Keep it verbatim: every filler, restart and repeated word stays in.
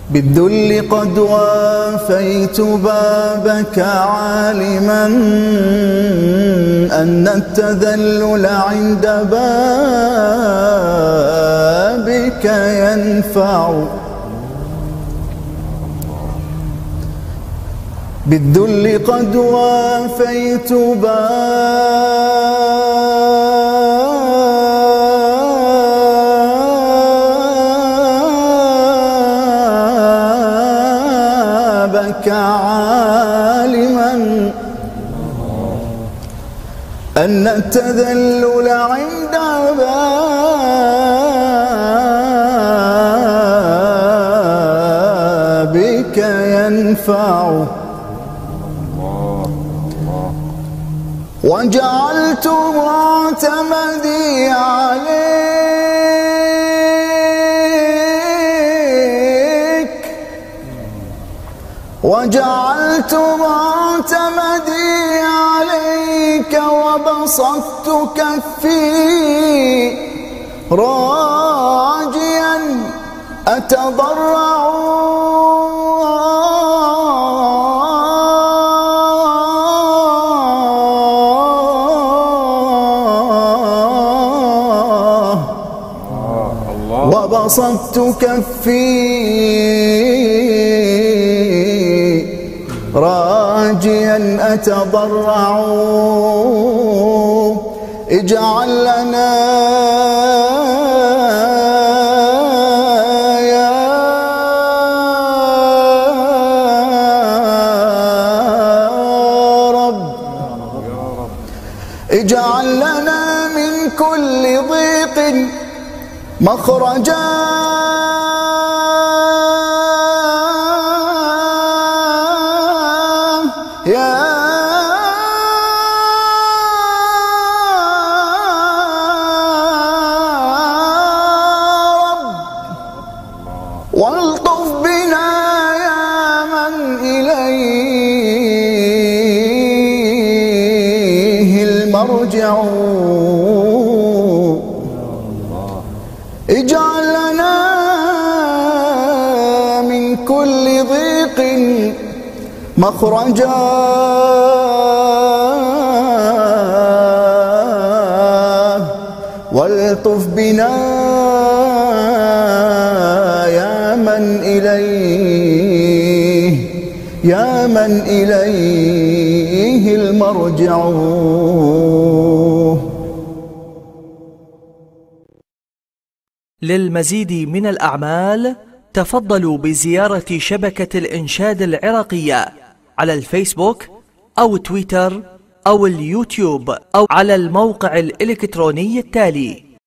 بالذل قد وافيت بابك عالما أن التذلل عند بابك ينفع. بالذل قد وافيت بابك عالما أن التذلل عند بابك ينفع. وجعلت معتمدي عليك وجعلت معتمدي عليك وبسطت كفي راجيا أتضرع وبسطت كفي راجيا أتضرع اجعل لنا يا رب اجعل لنا من كل ضيق مخرجا يا رب والطف بنا يا من إليه المرجع اجعل لنا من كل ضيق مخرجا والطف بنا يا من إليه يا من إليه المرجع. للمزيد من الأعمال تفضلوا بزيارة شبكة الإنشاد العراقية على الفيسبوك أو تويتر أو اليوتيوب أو على الموقع الإلكتروني التالي